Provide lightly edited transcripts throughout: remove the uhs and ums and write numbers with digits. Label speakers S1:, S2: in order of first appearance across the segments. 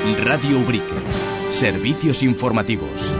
S1: Radio Ubrique. Servicios informativos.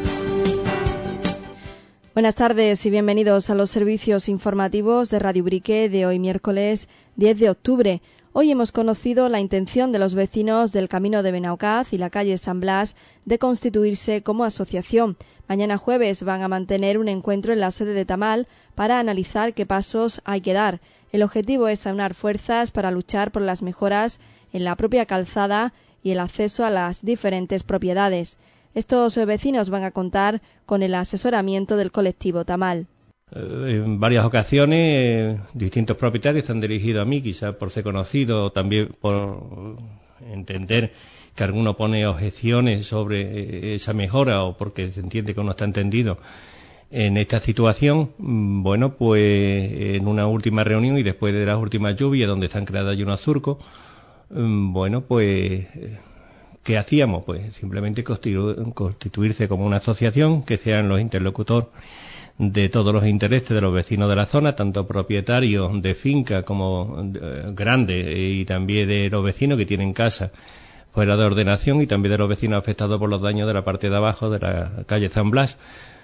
S2: Buenas tardes y bienvenidos a los servicios informativos de Radio Ubrique de hoy miércoles 10 de octubre. Hoy hemos conocido la intención de los vecinos del Camino de Benaocaz y la calle San Blas de constituirse como asociación. Mañana jueves van a mantener un encuentro en la sede de Tamal para analizar qué pasos hay que dar. El objetivo es aunar fuerzas para luchar por las mejoras en la propia calzada y el acceso a las diferentes propiedades. Estos vecinos van a contar con el asesoramiento del colectivo Tamal.
S3: En varias ocasiones, distintos propietarios están dirigidos a mí, quizás por ser conocido o también por entender que alguno pone objeciones sobre esa mejora o porque se entiende que uno está entendido en esta situación. Bueno, pues en una última reunión y después de las últimas lluvias donde se han creado allí unos surcos, bueno, pues ¿qué hacíamos? Pues simplemente constituirse como una asociación que sean los interlocutores de todos los intereses de los vecinos de la zona, tanto propietarios de finca como grandes y también de los vecinos que tienen casa fuera de ordenación y también de los vecinos afectados por los daños de la parte de abajo de la calle San Blas.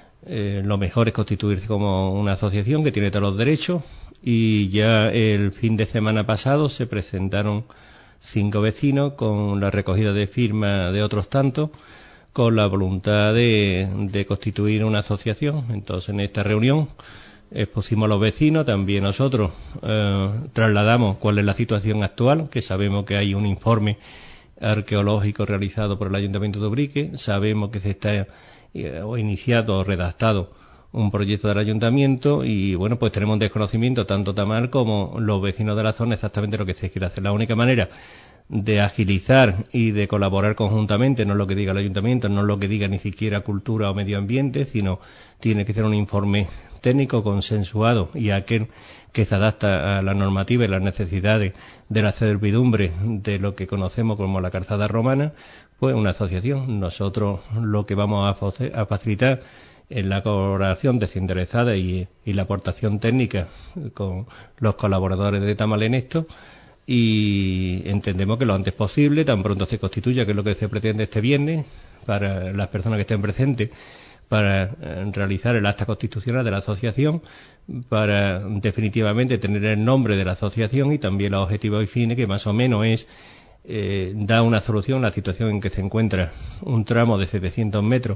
S3: Lo mejor es constituirse como una asociación que tiene todos los derechos y ya el fin de semana pasado se presentaron 5 vecinos con la recogida de firmas de otros tantos con la voluntad de constituir una asociación. Entonces, en esta reunión expusimos a los vecinos, también nosotros trasladamos cuál es la situación actual, que sabemos que hay un informe arqueológico realizado por el Ayuntamiento de Ubrique, sabemos que se está iniciado o redactado un proyecto del Ayuntamiento y, bueno, pues tenemos un desconocimiento tanto Tamal como los vecinos de la zona exactamente lo que se quiere hacer. La única manera de agilizar y de colaborar conjuntamente, no es lo que diga el Ayuntamiento, no es lo que diga ni siquiera Cultura o Medio Ambiente, sino tiene que ser un informe técnico consensuado y aquel que se adapta a la normativa y las necesidades de la servidumbre de lo que conocemos como la calzada romana, pues una asociación. Nosotros lo que vamos a facilitar en la colaboración desinteresada y la aportación técnica con los colaboradores de Tamal en esto, y entendemos que lo antes posible, tan pronto se constituya, que es lo que se pretende este viernes, para las personas que estén presentes, para realizar el acta constitucional de la asociación, para definitivamente tener el nombre de la asociación y también los objetivos y fines, que más o menos es dar una solución a la situación en que se encuentra un tramo de 700 metros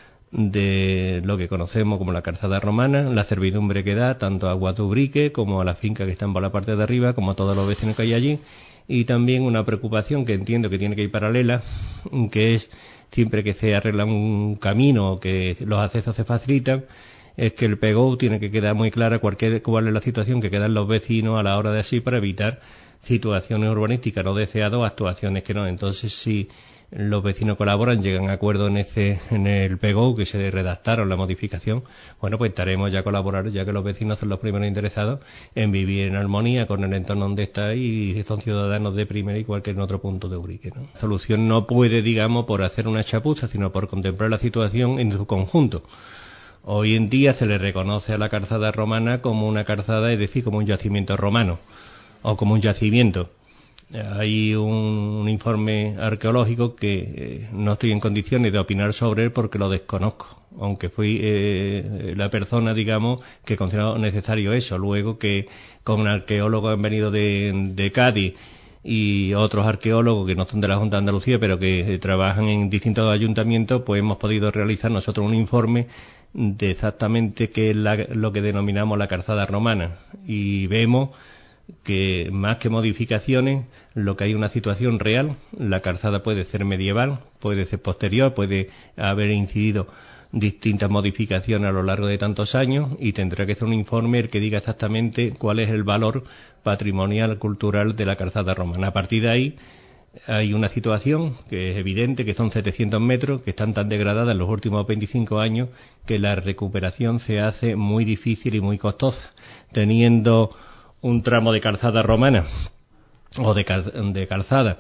S3: de lo que conocemos como la calzada romana, la servidumbre que da tanto a Agua de Ubrique como a la finca que están por la parte de arriba, como a todos los vecinos que hay allí, y también una preocupación que entiendo que tiene que ir paralela, que es siempre que se arregla un camino o que los accesos se facilitan, es que el PGO tiene que quedar muy clara cuál es la situación que quedan los vecinos a la hora de así para evitar situaciones urbanísticas no deseadas o actuaciones que no. Entonces, si los vecinos colaboran, llegan a acuerdo en el PGO que se redactaron la modificación, bueno, pues estaremos ya a colaborar, ya que los vecinos son los primeros interesados en vivir en armonía con el entorno donde está y son ciudadanos de primera igual que en otro punto de Ubrique, ¿no? La solución no puede, digamos, por hacer una chapuza, sino por contemplar la situación en su conjunto. Hoy en día se le reconoce a la calzada romana como una calzada, es decir, como un yacimiento romano o como un yacimiento. Hay un informe arqueológico que no estoy en condiciones de opinar sobre él porque lo desconozco, aunque fui la persona, digamos, que consideró necesario eso. Luego que con arqueólogos han venido de Cádiz y otros arqueólogos que no son de la Junta de Andalucía, pero que trabajan en distintos ayuntamientos, pues hemos podido realizar nosotros un informe de exactamente qué es lo que denominamos la calzada romana. Y vemos que más que modificaciones, lo que hay una situación real. La calzada puede ser medieval, puede ser posterior, puede haber incidido distintas modificaciones a lo largo de tantos años y tendrá que ser un informe el que diga exactamente cuál es el valor patrimonial cultural de la calzada romana. A partir de ahí hay una situación que es evidente, que son 700 metros que están tan degradadas en los últimos 25 años que la recuperación se hace muy difícil y muy costosa, teniendo un tramo de calzada romana o de calzada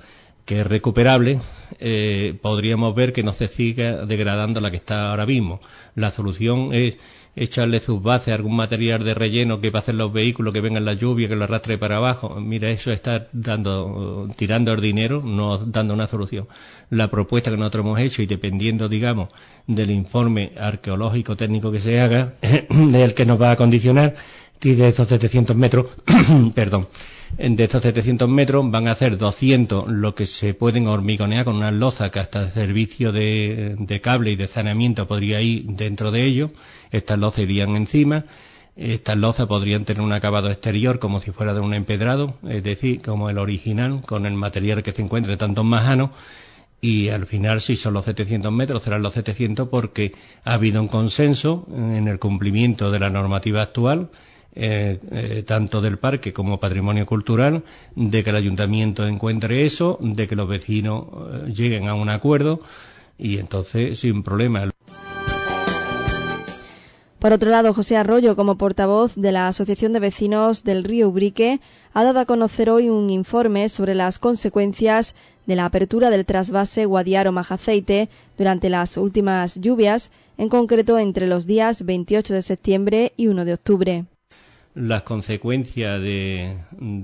S3: que es recuperable, podríamos ver que no se siga degradando la que está ahora mismo. La solución es echarle sus bases a algún material de relleno que pasen los vehículos, que vengan la lluvia, que lo arrastre para abajo. Mira, eso está tirando el dinero, no dando una solución. La propuesta que nosotros hemos hecho, y dependiendo, digamos, del informe arqueológico técnico que se haga, del que nos va a condicionar, y de esos 700 metros, perdón, de estos 700 metros van a hacer 200 lo que se pueden hormigonear con unas lozas que hasta el servicio de cable y de saneamiento podría ir dentro de ellos. Estas lozas irían encima. Estas lozas podrían tener un acabado exterior como si fuera de un empedrado, es decir, como el original, con el material que se encuentre tanto en Majano. Y al final, si son los 700 metros, serán los 700 porque ha habido un consenso en el cumplimiento de la normativa actual, tanto del parque como patrimonio cultural, de que el ayuntamiento encuentre eso, de que los vecinos lleguen a un acuerdo y entonces sin problema.
S2: Por otro lado, José Arroyo, como portavoz de la Asociación de Vecinos del Río Ubrique, ha dado a conocer hoy un informe sobre las consecuencias de la apertura del trasvase Guadiaro-Majaceite durante las últimas lluvias, en concreto entre los días 28 de septiembre y 1 de octubre.
S3: Las consecuencias de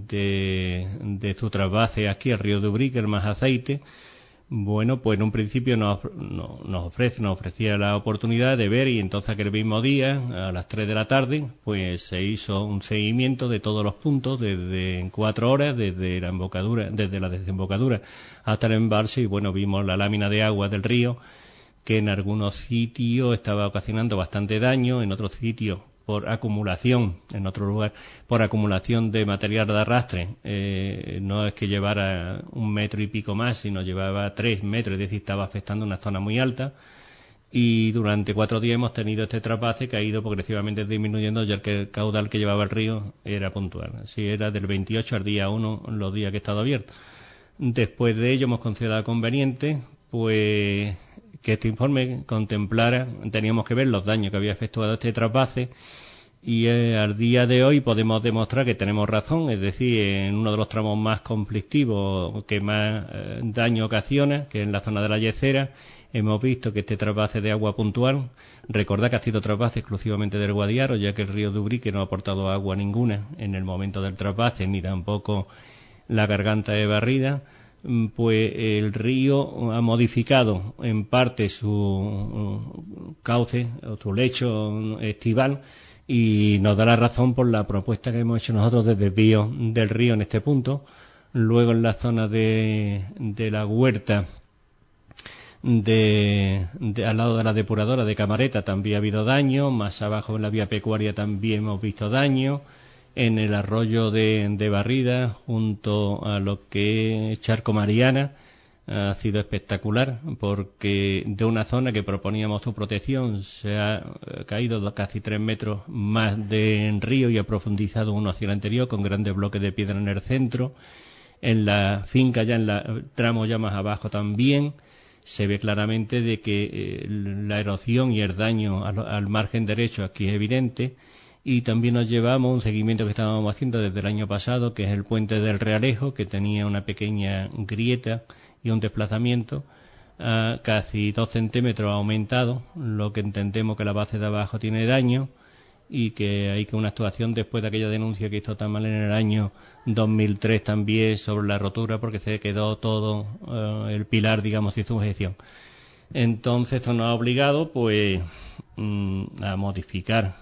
S3: su trasvase aquí al río de Ubrique, el Majaceite, bueno, pues en un principio nos ofrecía la oportunidad de ver, y entonces aquel mismo día, a las 3 de la tarde, pues se hizo un seguimiento de todos los puntos desde 4 horas, desde la desembocadura hasta el embalse, y bueno, vimos la lámina de agua del río, que en algunos sitios estaba ocasionando bastante daño, en otros sitios por acumulación, en otro lugar, por acumulación de material de arrastre. No es que llevara 1 metro y pico más, sino llevaba 3 metros, es decir, estaba afectando una zona muy alta. Y durante 4 días hemos tenido este trasvase que ha ido progresivamente disminuyendo, ya que el caudal que llevaba el río era puntual. Así era del 28 al día 1, los días que ha estado abierto. Después de ello hemos considerado conveniente, pues, que este informe contemplara, teníamos que ver los daños que había efectuado este trasvase, y al día de hoy podemos demostrar que tenemos razón, es decir, en uno de los tramos más conflictivos, que más daño ocasiona, que es en la zona de la Yecera, hemos visto que este trasvase de agua puntual, recordad que ha sido trasvase exclusivamente del Guadiaro, ya que el río de Ubrique no ha aportado agua ninguna en el momento del trasvase, ni tampoco la garganta de barrida. Pues el río ha modificado en parte su cauce o su lecho estival, y nos da la razón por la propuesta que hemos hecho nosotros de desvío del río en este punto. Luego en la zona de la huerta al lado de la depuradora de Camareta también ha habido daño, más abajo en la vía pecuaria también hemos visto daño. En el arroyo de Barrida, junto a lo que es Charco Mariana, ha sido espectacular, porque de una zona que proponíamos su protección se ha caído casi 3 metros más de río y ha profundizado uno hacia el anterior con grandes bloques de piedra en el centro. En la finca, ya en el tramo ya más abajo también, se ve claramente de que la erosión y el daño al margen derecho aquí es evidente. Y también nos llevamos un seguimiento que estábamos haciendo desde el año pasado, que es el puente del Realejo, que tenía una pequeña grieta y un desplazamiento a casi 2 centímetros aumentado, lo que entendemos que la base de abajo tiene daño, y que hay que una actuación después de aquella denuncia que hizo Tamal en el año 2003 también sobre la rotura, porque se quedó todo el pilar, digamos, sin sujeción. Entonces eso nos ha obligado pues a modificar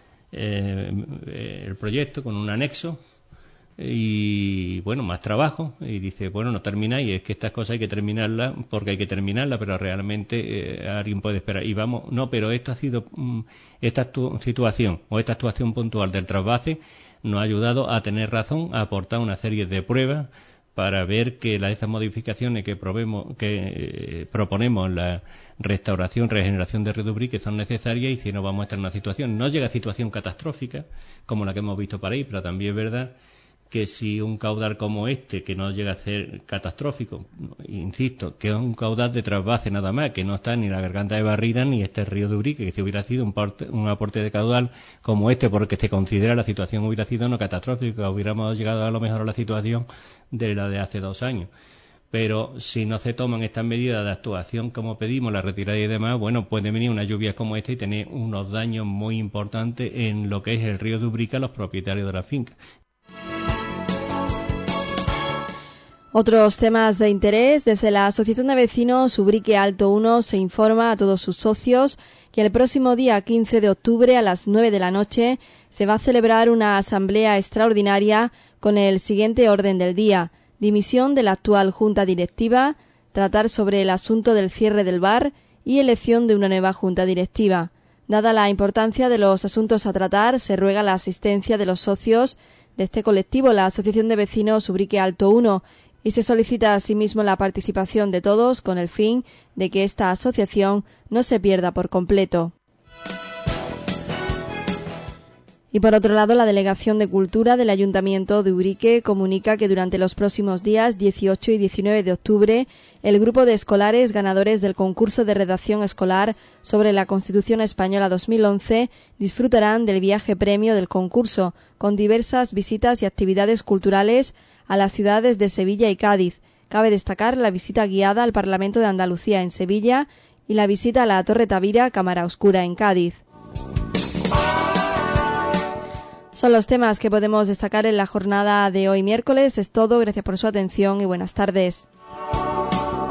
S3: el proyecto con un anexo y bueno, más trabajo, y dice, bueno, no termináis, es que estas cosas hay que terminarlas porque hay que terminarlas, pero realmente alguien puede esperar, y vamos, no, pero esto ha sido esta situación o esta actuación puntual del trasvase nos ha ayudado a tener razón, a aportar una serie de pruebas para ver que esas modificaciones que proponemos en la restauración, regeneración de Río de Ubrique son necesarias, y si no vamos a estar en una situación, no llega a situación catastrófica como la que hemos visto para ahí, pero también es verdad que si un caudal como este, que no llega a ser catastrófico, insisto, que es un caudal de trasvase nada más, que no está ni la garganta de Barrida ni este Río de Ubrique, que si hubiera sido un aporte de caudal como este, porque se considera la situación hubiera sido no catastrófica, hubiéramos llegado a lo mejor a la situación de la de hace 2 años. pero si no se toman estas medidas de actuación como pedimos, la retirada y demás, bueno, puede venir una lluvia como esta y tener unos daños muy importantes en lo que es el río de Ubrique a los propietarios de la finca.
S2: Otros temas de interés. Desde la Asociación de Vecinos Ubrique Alto 1 se informa a todos sus socios que el próximo día 15 de octubre a las 9 de la noche se va a celebrar una asamblea extraordinaria con el siguiente orden del día: dimisión de la actual Junta Directiva, tratar sobre el asunto del cierre del bar y elección de una nueva Junta Directiva. Dada la importancia de los asuntos a tratar, se ruega la asistencia de los socios de este colectivo, la Asociación de Vecinos Ubrique Alto 1, y se solicita asimismo la participación de todos con el fin de que esta asociación no se pierda por completo. Y por otro lado, la Delegación de Cultura del Ayuntamiento de Ubrique comunica que durante los próximos días 18 y 19 de octubre, el grupo de escolares ganadores del concurso de redacción escolar sobre la Constitución Española 2011 disfrutarán del viaje premio del concurso, con diversas visitas y actividades culturales a las ciudades de Sevilla y Cádiz. Cabe destacar la visita guiada al Parlamento de Andalucía en Sevilla y la visita a la Torre Tavira, Cámara Oscura en Cádiz. Son los temas que podemos destacar en la jornada de hoy miércoles. Es todo. Gracias por su atención y buenas tardes.